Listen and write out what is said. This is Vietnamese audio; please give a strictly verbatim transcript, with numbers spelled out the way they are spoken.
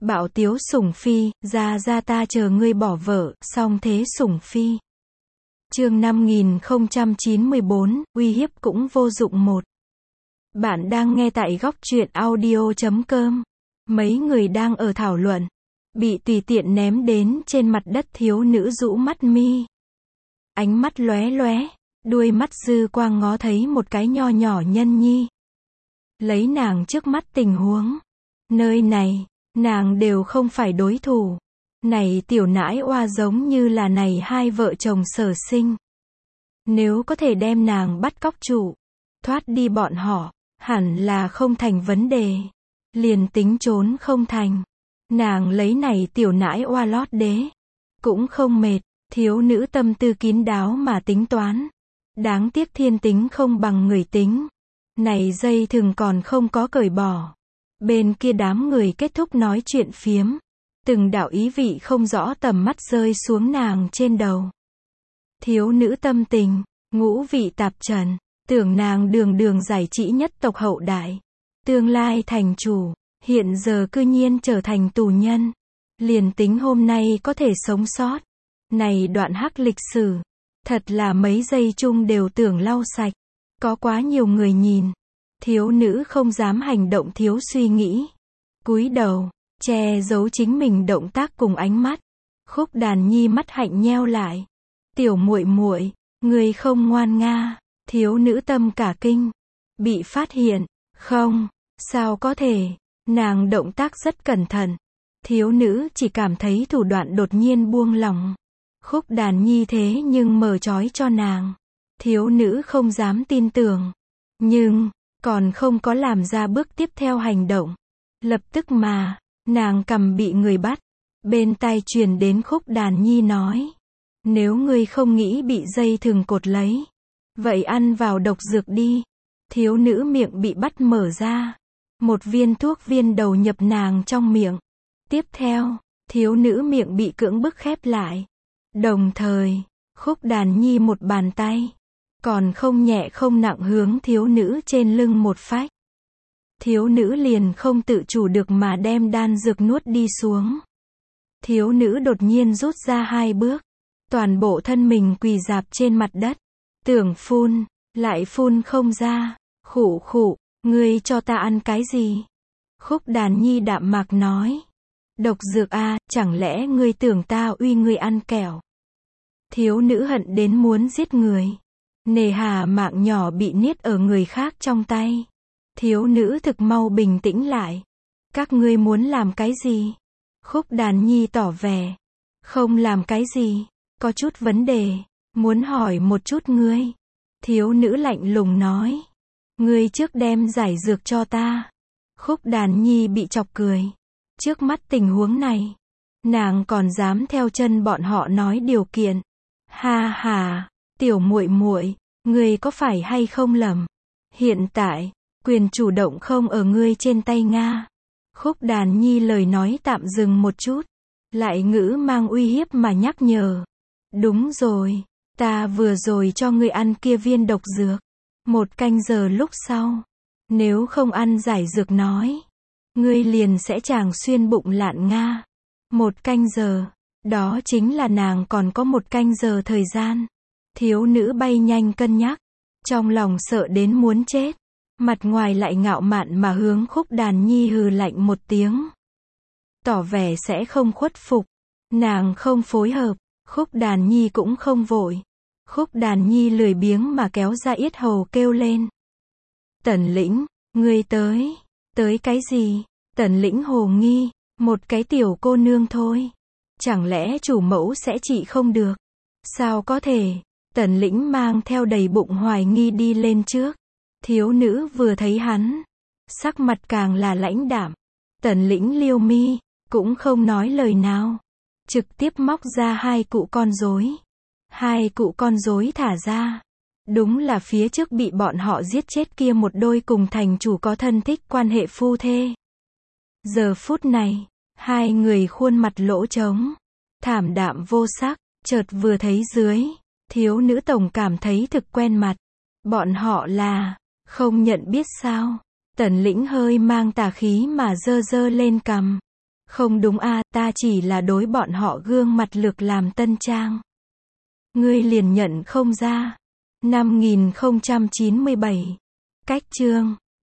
Bạo tiếu sủng phi, ra ra ta chờ ngươi bỏ vợ, song thế sủng phi. Chương năm nghìn không trăm chín mươi bốn, uy hiếp cũng vô dụng một. Bạn đang nghe tại góc truyện audio chấm com. Mấy người đang ở thảo luận, bị tùy tiện ném đến trên mặt đất. Thiếu nữ rũ mắt mi, ánh mắt lóe lóe, đuôi mắt dư quang ngó thấy một cái nho nhỏ nhân nhi. Lấy nàng trước mắt tình huống, nơi này, nàng đều không phải đối thủ. Này tiểu nãi oa giống như là này hai vợ chồng sở sinh. Nếu có thể đem nàng bắt cóc trụ, thoát đi bọn họ, hẳn là không thành vấn đề. Liền tính trốn không thành, nàng lấy này tiểu nãi oa lót đế, cũng không mệt. Thiếu nữ tâm tư kín đáo mà tính toán. Đáng tiếc thiên tính không bằng người tính. Này dây thừng còn không có cởi bỏ. Bên kia đám người kết thúc nói chuyện phiếm. Từng đạo ý vị không rõ tầm mắt rơi xuống nàng trên đầu. Thiếu nữ tâm tình, ngũ vị tạp trần, tưởng nàng đường đường giải trí nhất tộc hậu đại. Tương lai thành chủ, hiện giờ cư nhiên trở thành tù nhân. Liền tính hôm nay có thể sống sót. Này đoạn hắc lịch sử, thật là mấy giây chung đều tưởng lau sạch. Có quá nhiều người nhìn. Thiếu nữ không dám hành động thiếu suy nghĩ. Cúi đầu, che giấu chính mình động tác cùng ánh mắt. Khúc Đàn Nhi mắt hạnh nheo lại. Tiểu muội muội, người không ngoan nga. Thiếu nữ tâm cả kinh. Bị phát hiện, không, sao có thể. Nàng động tác rất cẩn thận. Thiếu nữ chỉ cảm thấy thủ đoạn đột nhiên buông lỏng. Khúc Đàn Nhi thế nhưng mở trói cho nàng. Thiếu nữ không dám tin tưởng. Nhưng, còn không có làm ra bước tiếp theo hành động. Lập tức mà, nàng cầm bị người bắt. Bên tai truyền đến Khúc Đàn Nhi nói. Nếu ngươi không nghĩ bị dây thừng cột lấy, vậy ăn vào độc dược đi. Thiếu nữ miệng bị bắt mở ra. Một viên thuốc viên đầu nhập nàng trong miệng. Tiếp theo, thiếu nữ miệng bị cưỡng bức khép lại. Đồng thời, Khúc Đàn Nhi một bàn tay, còn không nhẹ không nặng hướng thiếu nữ trên lưng một phách. Thiếu nữ liền không tự chủ được mà đem đan dược nuốt đi xuống. Thiếu nữ đột nhiên rút ra hai bước, toàn bộ thân mình quỳ rạp trên mặt đất, tưởng phun, lại phun không ra. Khụ khụ, ngươi cho ta ăn cái gì? Khúc Đàn Nhi đạm mạc nói. Độc dược a, chẳng lẽ ngươi tưởng ta uy ngươi ăn kẹo? Thiếu nữ hận đến muốn giết người. Nề hà mạng nhỏ bị niết ở người khác trong tay. Thiếu nữ thực mau bình tĩnh lại. Các ngươi muốn làm cái gì? Khúc Đàn Nhi tỏ vẻ. Không làm cái gì, có chút vấn đề, muốn hỏi một chút ngươi. Thiếu nữ lạnh lùng nói. Ngươi trước đem giải dược cho ta. Khúc Đàn Nhi bị chọc cười. Trước mắt tình huống này, nàng còn dám theo chân bọn họ nói điều kiện. Ha ha, tiểu muội muội, ngươi có phải hay không lầm? Hiện tại, quyền chủ động không ở ngươi trên tay nga. Khúc Đàn Nhi lời nói tạm dừng một chút, lại ngữ mang uy hiếp mà nhắc nhở. Đúng rồi, ta vừa rồi cho ngươi ăn kia viên độc dược. Một canh giờ lúc sau, nếu không ăn giải dược nói, ngươi liền sẽ chàng xuyên bụng lạn nga. Một canh giờ, đó chính là nàng còn có một canh giờ thời gian. Thiếu nữ bay nhanh cân nhắc, trong lòng sợ đến muốn chết. Mặt ngoài lại ngạo mạn mà hướng Khúc Đàn Nhi hừ lạnh một tiếng. Tỏ vẻ sẽ không khuất phục. Nàng không phối hợp, Khúc Đàn Nhi cũng không vội. Khúc Đàn Nhi lười biếng mà kéo ra yết hầu kêu lên. Tần lĩnh, ngươi tới. Tới cái gì? Tần lĩnh hồ nghi, một cái tiểu cô nương thôi. Chẳng lẽ chủ mẫu sẽ trị không được? Sao có thể? Tần lĩnh mang theo đầy bụng hoài nghi đi lên trước. Thiếu nữ vừa thấy hắn, sắc mặt càng là lãnh đạm. Tần lĩnh liêu mi, cũng không nói lời nào. Trực tiếp móc ra hai cụ con rối. Hai cụ con rối thả ra. Đúng là phía trước bị bọn họ giết chết kia một đôi cùng thành chủ có thân thích quan hệ phu thê. Giờ phút này, hai người khuôn mặt lỗ trống, thảm đạm vô sắc, chợt vừa thấy dưới, thiếu nữ tổng cảm thấy thực quen mặt. Bọn họ là, không nhận biết sao? Tần lĩnh hơi mang tà khí mà dơ dơ lên cằm. Không đúng a, ta chỉ là đối bọn họ gương mặt lược làm tân trang. Ngươi liền nhận không ra. năm nghìn không trăm chín mươi bảy. Cách chương